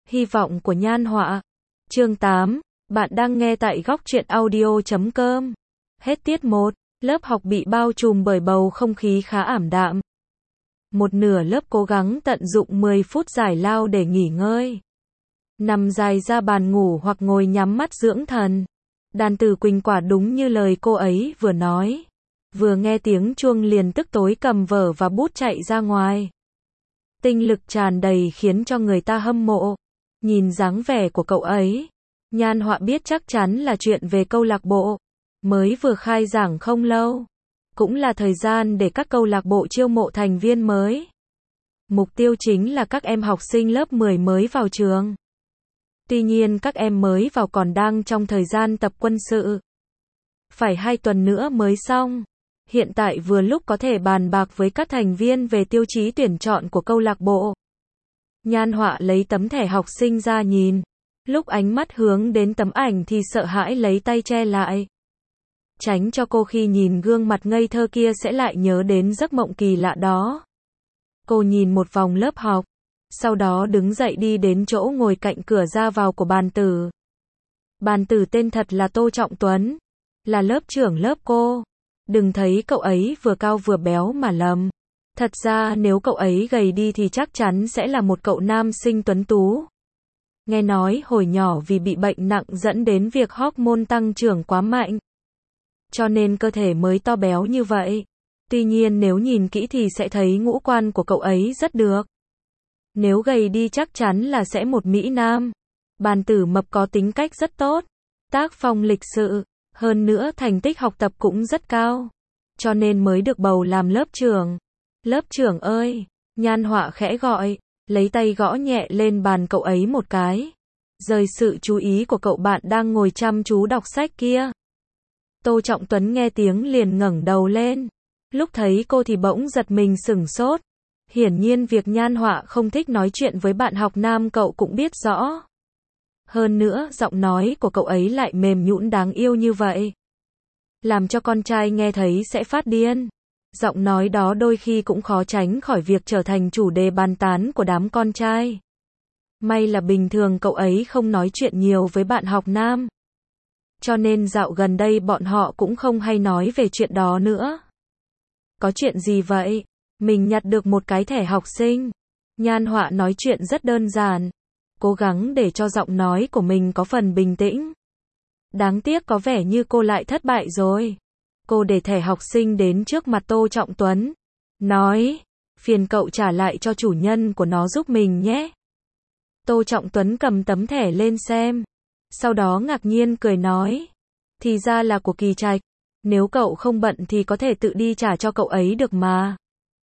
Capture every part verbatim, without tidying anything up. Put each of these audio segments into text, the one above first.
Hy vọng của Nhan Họa. Chương tám. Bạn đang nghe tại góc truyện audio chấm com. Hết tiết một. Lớp học bị bao trùm bởi bầu không khí khá ảm đạm. Một nửa lớp cố gắng tận dụng mười phút giải lao để nghỉ ngơi. Nằm dài ra bàn ngủ hoặc ngồi nhắm mắt dưỡng thần. Đàn tử Quỳnh quả đúng như lời cô ấy vừa nói. Vừa nghe tiếng chuông liền tức tối cầm vở và bút chạy ra ngoài. Tinh lực tràn đầy khiến cho người ta hâm mộ. Nhìn dáng vẻ của cậu ấy, Nhan Họa biết chắc chắn là chuyện về câu lạc bộ. Mới vừa khai giảng không lâu. Cũng là thời gian để các câu lạc bộ chiêu mộ thành viên mới. Mục tiêu chính là các em học sinh lớp mười mới vào trường. Tuy nhiên các em mới vào còn đang trong thời gian tập quân sự. Phải hai tuần nữa mới xong. Hiện tại vừa lúc có thể bàn bạc với các thành viên về tiêu chí tuyển chọn của câu lạc bộ. Nhan Họa lấy tấm thẻ học sinh ra nhìn. Lúc ánh mắt hướng đến tấm ảnh thì sợ hãi lấy tay che lại. Tránh cho cô khi nhìn gương mặt ngây thơ kia sẽ lại nhớ đến giấc mộng kỳ lạ đó. Cô nhìn một vòng lớp học. Sau đó đứng dậy đi đến chỗ ngồi cạnh cửa ra vào của bàn tử. Bàn tử tên thật là Tô Trọng Tuấn. Là lớp trưởng lớp cô. Đừng thấy cậu ấy vừa cao vừa béo mà lầm. Thật ra nếu cậu ấy gầy đi thì chắc chắn sẽ là một cậu nam sinh tuấn tú. Nghe nói hồi nhỏ vì bị bệnh nặng dẫn đến việc hormone tăng trưởng quá mạnh. Cho nên cơ thể mới to béo như vậy. Tuy nhiên nếu nhìn kỹ thì sẽ thấy ngũ quan của cậu ấy rất được. Nếu gầy đi chắc chắn là sẽ một mỹ nam. Bàn tử mập có tính cách rất tốt. Tác phong lịch sự. Hơn nữa thành tích học tập cũng rất cao. Cho nên mới được bầu làm lớp trưởng. Lớp trưởng ơi! Nhan Họa khẽ gọi. Lấy tay gõ nhẹ lên bàn cậu ấy một cái. Rời sự chú ý của cậu bạn đang ngồi chăm chú đọc sách kia. Tô Trọng Tuấn nghe tiếng liền ngẩng đầu lên. Lúc thấy cô thì bỗng giật mình sửng sốt. Hiển nhiên việc Nhan Họa không thích nói chuyện với bạn học nam cậu cũng biết rõ. Hơn nữa, giọng nói của cậu ấy lại mềm nhũn đáng yêu như vậy. Làm cho con trai nghe thấy sẽ phát điên. Giọng nói đó đôi khi cũng khó tránh khỏi việc trở thành chủ đề bàn tán của đám con trai. May là bình thường cậu ấy không nói chuyện nhiều với bạn học nam. Cho nên dạo gần đây bọn họ cũng không hay nói về chuyện đó nữa. Có chuyện gì vậy? Mình nhặt được một cái thẻ học sinh. Nhan Họa nói chuyện rất đơn giản. Cố gắng để cho giọng nói của mình có phần bình tĩnh. Đáng tiếc có vẻ như cô lại thất bại rồi. Cô để thẻ học sinh đến trước mặt Tô Trọng Tuấn. Nói, phiền cậu trả lại cho chủ nhân của nó giúp mình nhé. Tô Trọng Tuấn cầm tấm thẻ lên xem. Sau đó ngạc nhiên cười nói. Thì ra là của Kỳ Trạch. Nếu cậu không bận thì có thể tự đi trả cho cậu ấy được mà.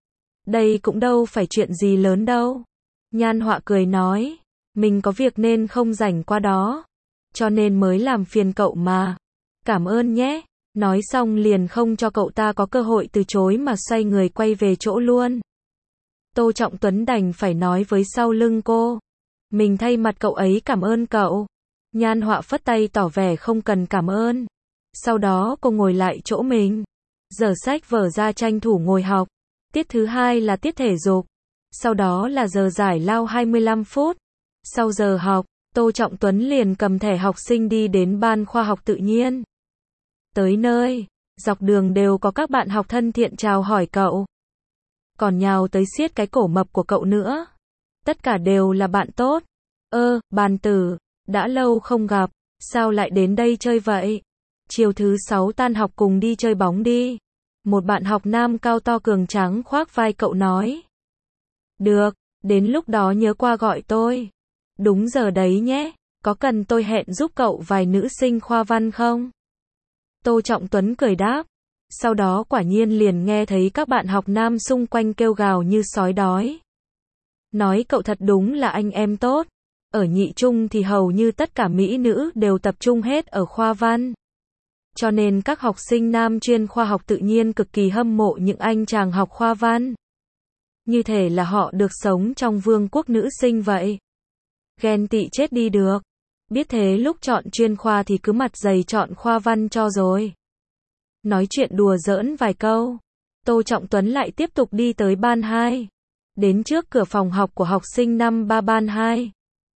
Đây cũng đâu phải chuyện gì lớn đâu. Nhan Họa cười nói. Mình có việc nên không rảnh qua đó. Cho nên mới làm phiền cậu mà. Cảm ơn nhé. Nói xong liền không cho cậu ta có cơ hội từ chối mà xoay người quay về chỗ luôn. Tô Trọng Tuấn đành phải nói với sau lưng cô. Mình thay mặt cậu ấy cảm ơn cậu. Nhan Họa phất tay tỏ vẻ không cần cảm ơn. Sau đó cô ngồi lại chỗ mình. Giở sách vở ra tranh thủ ngồi học. Tiết thứ hai là tiết thể dục. Sau đó là giờ giải lao hai mươi lăm phút. Sau giờ học, Tô Trọng Tuấn liền cầm thẻ học sinh đi đến ban khoa học tự nhiên. Tới nơi, dọc đường đều có các bạn học thân thiện chào hỏi cậu. Còn nhào tới siết cái cổ mập của cậu nữa. Tất cả đều là bạn tốt. Ơ, bàn tử, đã lâu không gặp, sao lại đến đây chơi vậy? Chiều thứ sáu tan học cùng đi chơi bóng đi. Một bạn học nam cao to cường tráng khoác vai cậu nói. Được, đến lúc đó nhớ qua gọi tôi. Đúng giờ đấy nhé, có cần tôi hẹn giúp cậu vài nữ sinh khoa văn không? Tô Trọng Tuấn cười đáp. Sau đó quả nhiên liền nghe thấy các bạn học nam xung quanh kêu gào như sói đói. Nói cậu thật đúng là anh em tốt. Ở nhị trung thì hầu như tất cả mỹ nữ đều tập trung hết ở khoa văn. Cho nên các học sinh nam chuyên khoa học tự nhiên cực kỳ hâm mộ những anh chàng học khoa văn. Như thể là họ được sống trong vương quốc nữ sinh vậy. Ghen tị chết đi được. Biết thế lúc chọn chuyên khoa thì cứ mặt dày chọn khoa văn cho rồi. Nói chuyện đùa giỡn vài câu. Tô Trọng Tuấn lại tiếp tục đi tới ban hai. Đến trước cửa phòng học của học sinh năm ba ban hai.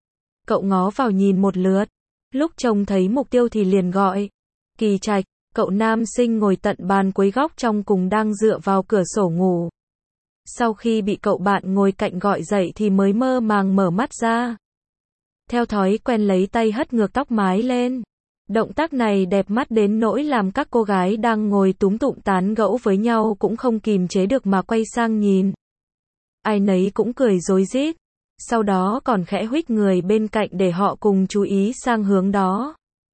Cậu ngó vào nhìn một lượt. Lúc trông thấy mục tiêu thì liền gọi. Kỳ Trạch, cậu nam sinh ngồi tận bàn cuối góc trong cùng đang dựa vào cửa sổ ngủ. Sau khi bị cậu bạn ngồi cạnh gọi dậy thì mới mơ màng mở mắt ra. Theo thói quen lấy tay hất ngược tóc mái lên. Động tác này đẹp mắt đến nỗi làm các cô gái đang ngồi túm tụm tán gẫu với nhau cũng không kìm chế được mà quay sang nhìn. Ai nấy cũng cười rối rít. Sau đó còn khẽ huých người bên cạnh để họ cùng chú ý sang hướng đó.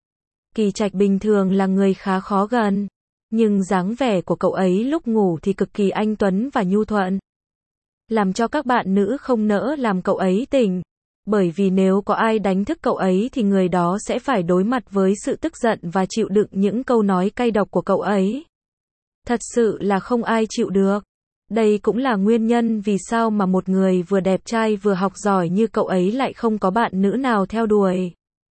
Kỳ Trạch bình thường là người khá khó gần. Nhưng dáng vẻ của cậu ấy lúc ngủ thì cực kỳ anh tuấn và nhu thuận. Làm cho các bạn nữ không nỡ làm cậu ấy tỉnh. Bởi vì nếu có ai đánh thức cậu ấy thì người đó sẽ phải đối mặt với sự tức giận và chịu đựng những câu nói cay độc của cậu ấy. Thật sự là không ai chịu được. Đây cũng là nguyên nhân vì sao mà một người vừa đẹp trai vừa học giỏi như cậu ấy lại không có bạn nữ nào theo đuổi.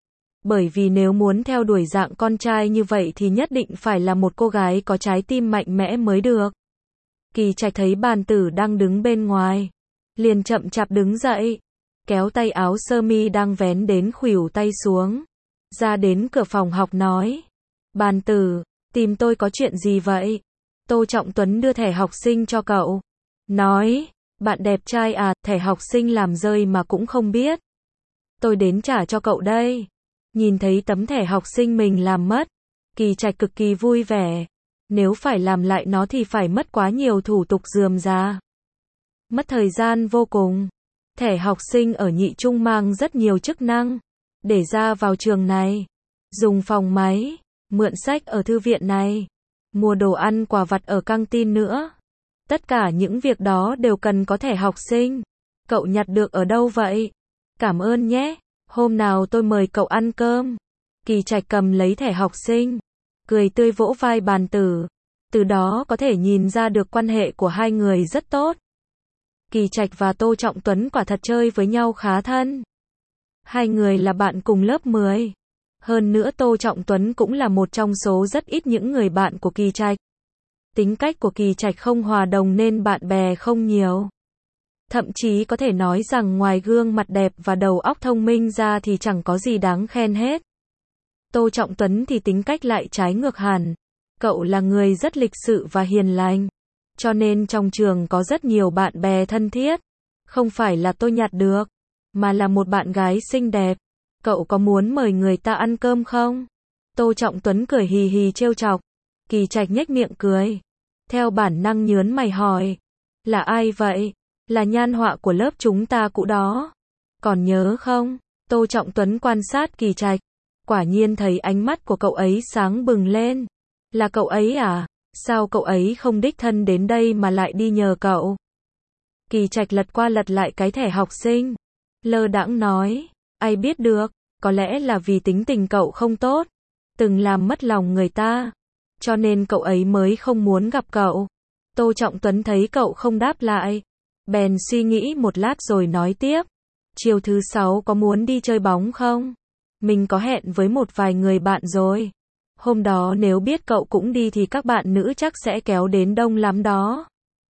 Bởi vì nếu muốn theo đuổi dạng con trai như vậy thì nhất định phải là một cô gái có trái tim mạnh mẽ mới được. Kỳ Trạch thấy Bàn Tử đang đứng bên ngoài. Liền chậm chạp đứng dậy. Kéo tay áo sơ mi đang vén đến khuỷu tay xuống. Ra đến cửa phòng học nói. Bàn Tử, tìm tôi có chuyện gì vậy? Tô Trọng Tuấn đưa thẻ học sinh cho cậu. Nói, bạn đẹp trai à, thẻ học sinh làm rơi mà cũng không biết. Tôi đến trả cho cậu đây. Nhìn thấy tấm thẻ học sinh mình làm mất. Kỳ Trạch cực kỳ vui vẻ. Nếu phải làm lại nó thì phải mất quá nhiều thủ tục rườm rà. Mất thời gian vô cùng. Thẻ học sinh ở nhị trung mang rất nhiều chức năng. Để ra vào trường này. Dùng phòng máy. Mượn sách ở thư viện này. Mua đồ ăn quà vặt ở căng tin nữa. Tất cả những việc đó đều cần có thẻ học sinh. Cậu nhặt được ở đâu vậy? Cảm ơn nhé. Hôm nào tôi mời cậu ăn cơm. Kỳ Trạch cầm lấy thẻ học sinh. Cười tươi vỗ vai Bàn Tử. Từ đó có thể nhìn ra được quan hệ của hai người rất tốt. Kỳ Trạch và Tô Trọng Tuấn quả thật chơi với nhau khá thân. Hai người là bạn cùng lớp mười. Hơn nữa Tô Trọng Tuấn cũng là một trong số rất ít những người bạn của Kỳ Trạch. Tính cách của Kỳ Trạch không hòa đồng nên bạn bè không nhiều. Thậm chí có thể nói rằng ngoài gương mặt đẹp và đầu óc thông minh ra thì chẳng có gì đáng khen hết. Tô Trọng Tuấn thì tính cách lại trái ngược hẳn. Cậu là người rất lịch sự và hiền lành. Cho nên trong trường có rất nhiều bạn bè thân thiết. Không phải là tôi nhặt được, mà là một bạn gái xinh đẹp. Cậu có muốn mời người ta ăn cơm không? Tô Trọng Tuấn cười hì hì trêu chọc. Kỳ Trạch nhếch miệng cười. Theo bản năng nhớn mày hỏi. Là ai vậy? Là nhan họa của lớp chúng ta cũ đó. Còn nhớ không? Tô Trọng Tuấn quan sát Kỳ Trạch. Quả nhiên thấy ánh mắt của cậu ấy sáng bừng lên. Là cậu ấy à? Sao cậu ấy không đích thân đến đây mà lại đi nhờ cậu? Kỳ Trạch lật qua lật lại cái thẻ học sinh. Lơ đãng nói. Ai biết được, có lẽ là vì tính tình cậu không tốt. Từng làm mất lòng người ta. Cho nên cậu ấy mới không muốn gặp cậu. Tô Trọng Tuấn thấy cậu không đáp lại. Bèn suy nghĩ một lát rồi nói tiếp. Chiều thứ sáu có muốn đi chơi bóng không? Mình có hẹn với một vài người bạn rồi. Hôm đó nếu biết cậu cũng đi thì các bạn nữ chắc sẽ kéo đến đông lắm đó.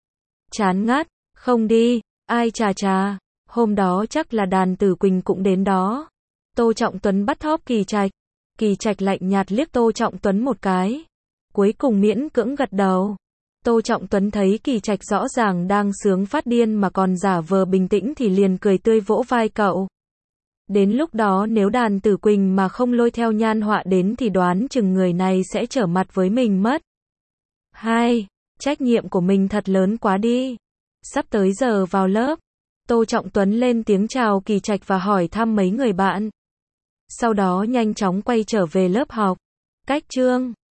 Chán ngắt, không đi, ai chà chà. Hôm đó chắc là Đàn Tử Quỳnh cũng đến đó. Tô Trọng Tuấn bắt thóp Kỳ Trạch. Kỳ Trạch lạnh nhạt liếc Tô Trọng Tuấn một cái. Cuối cùng miễn cưỡng gật đầu. Tô Trọng Tuấn thấy Kỳ Trạch rõ ràng đang sướng phát điên mà còn giả vờ bình tĩnh thì liền cười tươi vỗ vai cậu. Đến lúc đó nếu Đàn Tử Quỳnh mà không lôi theo nhan họa đến thì đoán chừng người này sẽ trở mặt với mình mất. Hai, trách nhiệm của mình thật lớn quá đi. Sắp tới giờ vào lớp. Tô Trọng Tuấn lên tiếng chào Kỳ Trạch và hỏi thăm mấy người bạn. Sau đó nhanh chóng quay trở về lớp học. Cách chương